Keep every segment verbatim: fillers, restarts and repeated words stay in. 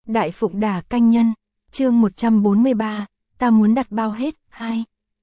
Đại Phụng Đà Canh Nhân, chương một trăm bốn mươi ba, ta muốn đặt bao hết, hai.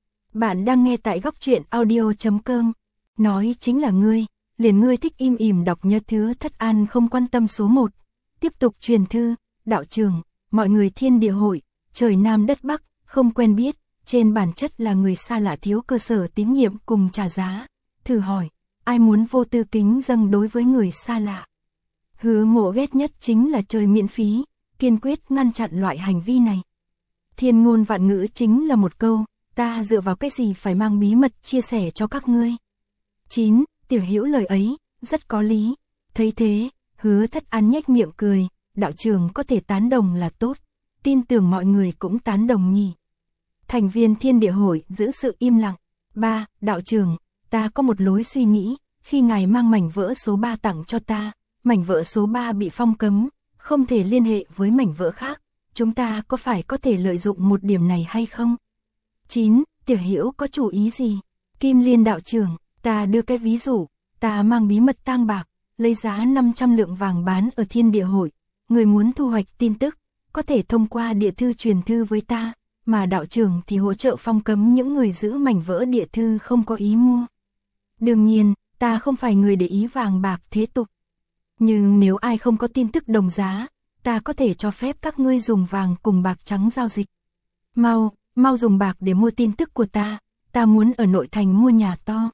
Bạn đang nghe tại góc truyện audio chấm com, nói chính là ngươi, liền ngươi thích im ỉm đọc nhớ thứ thất an không quan tâm số một. Tiếp tục truyền thư, đạo trường, mọi người thiên địa hội, trời Nam đất Bắc, không quen biết, trên bản chất là người xa lạ thiếu cơ sở tín nhiệm cùng trả giá. Thử hỏi, ai muốn vô tư kính dâng đối với người xa lạ? Hứa Mộ ghét nhất chính là chơi miễn phí, kiên quyết ngăn chặn loại hành vi này. Thiên ngôn vạn ngữ chính là một câu, ta dựa vào cái gì phải mang bí mật chia sẻ cho các ngươi. chín. Tiểu Hữu lời ấy, rất có lý. Thấy thế, Hứa Thất An nhếch miệng cười, đạo trường có thể tán đồng là tốt, tin tưởng mọi người cũng tán đồng nhỉ. Thành viên thiên địa hội giữ sự im lặng. ba. Đạo trường, ta có một lối suy nghĩ, khi ngài mang mảnh vỡ số ba tặng cho ta, mảnh vỡ số ba bị phong cấm, không thể liên hệ với mảnh vỡ khác, chúng ta có phải có thể lợi dụng một điểm này hay không? chín. Tiểu Hữu có chủ ý gì? Kim Liên đạo trưởng, ta đưa cái ví dụ, ta mang bí mật tang bạc, lấy giá năm trăm lượng vàng bán ở thiên địa hội, người muốn thu hoạch tin tức, có thể thông qua địa thư truyền thư với ta, mà đạo trưởng thì hỗ trợ phong cấm những người giữ mảnh vỡ địa thư không có ý mua. Đương nhiên, ta không phải người để ý vàng bạc thế tục. Nhưng nếu ai không có tin tức đồng giá, ta có thể cho phép các ngươi dùng vàng cùng bạc trắng giao dịch. Mau, mau dùng bạc để mua tin tức của ta, ta muốn ở nội thành mua nhà to.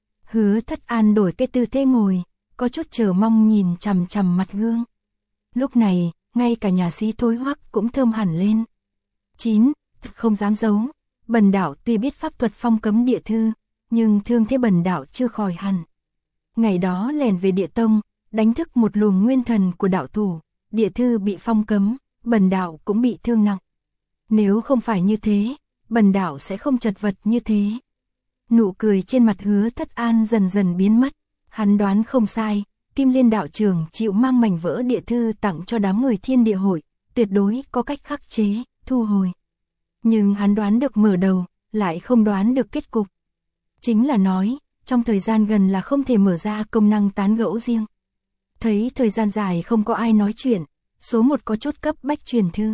Hứa Thất An đổi cái tư thế ngồi, có chút chờ mong nhìn chằm chằm mặt gương. Lúc này, ngay cả nhà sĩ Thối Hoắc cũng thơm hẳn lên. chín. Không dám giấu, Bần đạo tuy biết pháp thuật phong cấm địa thư, nhưng thương thế Bần đạo chưa khỏi hẳn. Ngày đó lèn về địa tông, đánh thức một luồng nguyên thần của đạo thủ, địa thư bị phong cấm, Bần đạo cũng bị thương nặng. Nếu không phải như thế, Bần đạo sẽ không chật vật như thế. Nụ cười trên mặt Hứa Thất An dần dần biến mất, hắn đoán không sai, Kim Liên đạo trưởng chịu mang mảnh vỡ địa thư tặng cho đám người thiên địa hội, tuyệt đối có cách khắc chế, thu hồi. Nhưng hắn đoán được mở đầu, lại không đoán được kết cục. Chính là nói, trong thời gian gần là không thể mở ra công năng tán gẫu riêng. Thấy thời gian dài không có ai nói chuyện, số một có chút cấp bách truyền thư.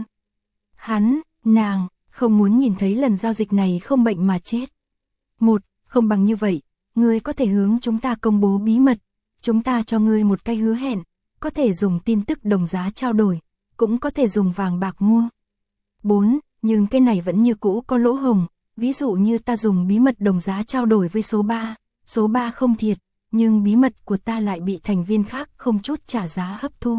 Hắn, nàng, không muốn nhìn thấy lần giao dịch này không bệnh mà chết. Một, không bằng như vậy, ngươi có thể hướng chúng ta công bố bí mật, chúng ta cho ngươi một cái hứa hẹn, có thể dùng tin tức đồng giá trao đổi, cũng có thể dùng vàng bạc mua. Bốn, nhưng cái này vẫn như cũ có lỗ hổng, ví dụ như ta dùng bí mật đồng giá trao đổi với số ba, số ba không thiệt, nhưng bí mật của ta lại bị thành viên khác không chút trả giá hấp thu.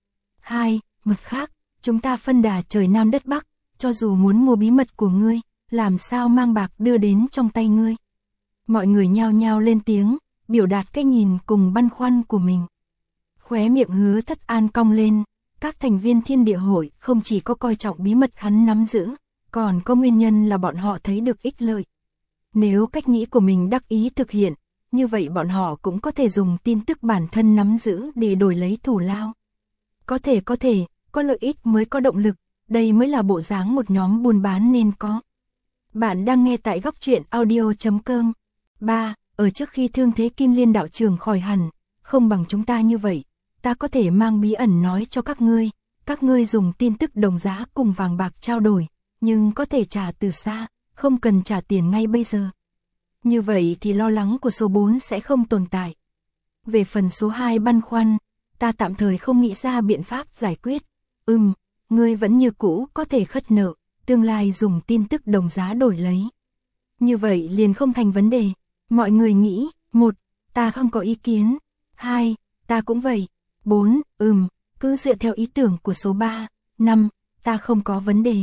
Hai, mật khác, chúng ta phân đà trời Nam đất Bắc, cho dù muốn mua bí mật của ngươi, làm sao mang bạc đưa đến trong tay ngươi. Mọi người nhao nhao lên tiếng, biểu đạt cái nhìn cùng băn khoăn của mình. Khóe miệng Hứa Thất An cong lên, các thành viên thiên địa hội không chỉ có coi trọng bí mật hắn nắm giữ, còn có nguyên nhân là bọn họ thấy được ích lợi. Nếu cách nghĩ của mình đắc ý thực hiện, như vậy bọn họ cũng có thể dùng tin tức bản thân nắm giữ để đổi lấy thù lao. Có thể có thể, có lợi ích mới có động lực, đây mới là bộ dáng một nhóm buôn bán nên có. Bạn đang nghe tại góc truyện audio chấm com. ba. Ở trước khi thương thế Kim Liên đạo trưởng khỏi hẳn, không bằng chúng ta như vậy, ta có thể mang bí ẩn nói cho các ngươi, các ngươi dùng tin tức đồng giá cùng vàng bạc trao đổi, nhưng có thể trả từ xa, không cần trả tiền ngay bây giờ. Như vậy thì lo lắng của số bốn sẽ không tồn tại. Về phần số hai băn khoăn, ta tạm thời không nghĩ ra biện pháp giải quyết. Ừm, ngươi vẫn như cũ có thể khất nợ, tương lai dùng tin tức đồng giá đổi lấy. Như vậy liền không thành vấn đề. Mọi người nghĩ, một, ta không có ý kiến. Hai, ta cũng vậy. Bốn, ừm, cứ dựa theo ý tưởng của số ba. Năm, ta không có vấn đề.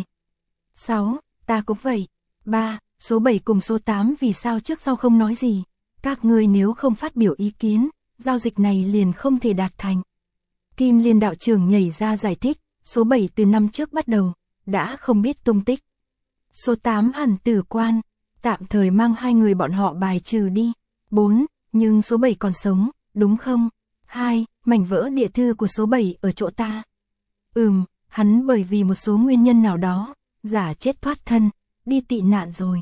Sáu, ta cũng vậy. Ba, số bảy cùng số tám vì sao trước sau không nói gì. Các ngươi nếu không phát biểu ý kiến, giao dịch này liền không thể đạt thành. Kim Liên đạo trưởng nhảy ra giải thích, số bảy từ năm trước bắt đầu, đã không biết tung tích. Số tám hẳn tử quan, tạm thời mang hai người bọn họ bài trừ đi. Bốn, nhưng số bảy còn sống, đúng không? Hai, mảnh vỡ địa thư của số bảy ở chỗ ta. Ừm, hắn bởi vì một số nguyên nhân nào đó, giả chết thoát thân, đi tị nạn rồi.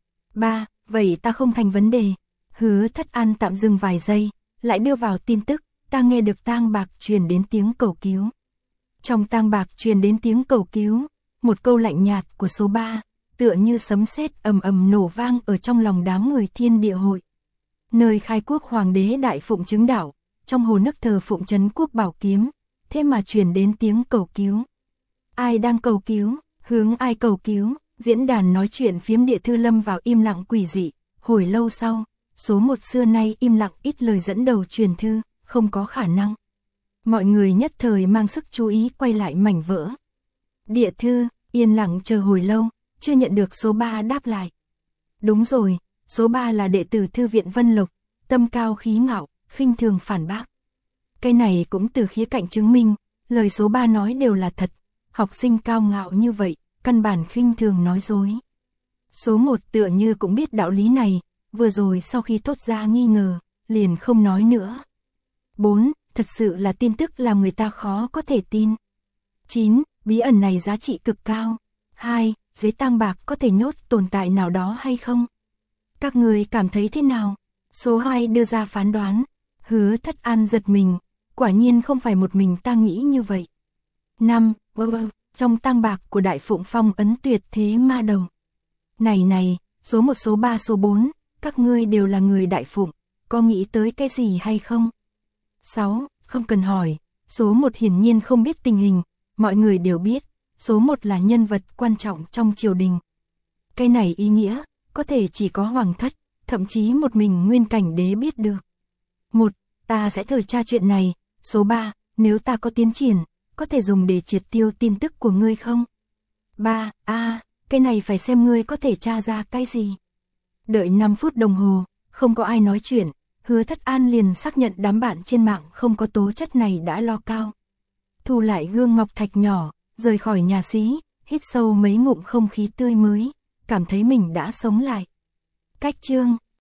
Ba, vậy ta không thành vấn đề. Hứa Thất An tạm dừng vài giây, lại đưa vào tin tức, ta nghe được tang bạc truyền đến tiếng cầu cứu. Trong tang bạc truyền đến tiếng cầu cứu, một câu lạnh nhạt của số ba, tựa như sấm sét ầm ầm nổ vang ở trong lòng đám người Thiên Địa hội. Nơi khai quốc hoàng đế đại phụng chứng đạo, trong hồ nước thờ phụng trấn quốc bảo kiếm, thế mà truyền đến tiếng cầu cứu. Ai đang cầu cứu, hướng ai cầu cứu, diễn đàn nói chuyện phiếm Địa Thư lâm vào im lặng quỷ dị, hồi lâu sau, số một xưa nay im lặng ít lời dẫn đầu truyền thư, không có khả năng. Mọi người nhất thời mang sức chú ý quay lại mảnh vỡ. Địa Thư, yên lặng chờ hồi lâu, chưa nhận được số ba đáp lại. Đúng rồi, số ba là đệ tử Thư viện Vân Lộc, tâm cao khí ngạo, khinh thường phản bác. Cái này cũng từ khía cạnh chứng minh, lời số ba nói đều là thật, học sinh cao ngạo như vậy, căn bản khinh thường nói dối. Số một tựa như cũng biết đạo lý này, vừa rồi sau khi thốt ra nghi ngờ, liền không nói nữa. bốn. Thật sự là tin tức làm người ta khó có thể tin. chín. Bí ẩn này giá trị cực cao. hai. Dưới tang bạc có thể nhốt tồn tại nào đó hay không? Các người cảm thấy thế nào? Số hai đưa ra phán đoán. Hứa Thất An giật mình, quả nhiên không phải một mình ta nghĩ như vậy. năm. Trong tang bạc của Đại Phụng phong ấn tuyệt thế ma đầu. Này này, số một số ba số bốn, các ngươi đều là người Đại Phụng, có nghĩ tới cái gì hay không? sáu. Không cần hỏi, số một hiển nhiên không biết tình hình, mọi người đều biết, số một là nhân vật quan trọng trong triều đình. Cái này ý nghĩa, có thể chỉ có hoàng thất, thậm chí một mình nguyên cảnh đế biết được. một. Ta sẽ thử tra chuyện này. Số ba. Nếu ta có tiến triển, có thể dùng để triệt tiêu tin tức của ngươi không? ba. A, à, cái này phải xem ngươi có thể tra ra cái gì. Đợi năm phút đồng hồ, không có ai nói chuyện, Hứa Thất An liền xác nhận đám bạn trên mạng không có tố chất này đã lo cao. Thu lại gương ngọc thạch nhỏ, rời khỏi nhà xí, hít sâu mấy ngụm không khí tươi mới, cảm thấy mình đã sống lại. Cách chương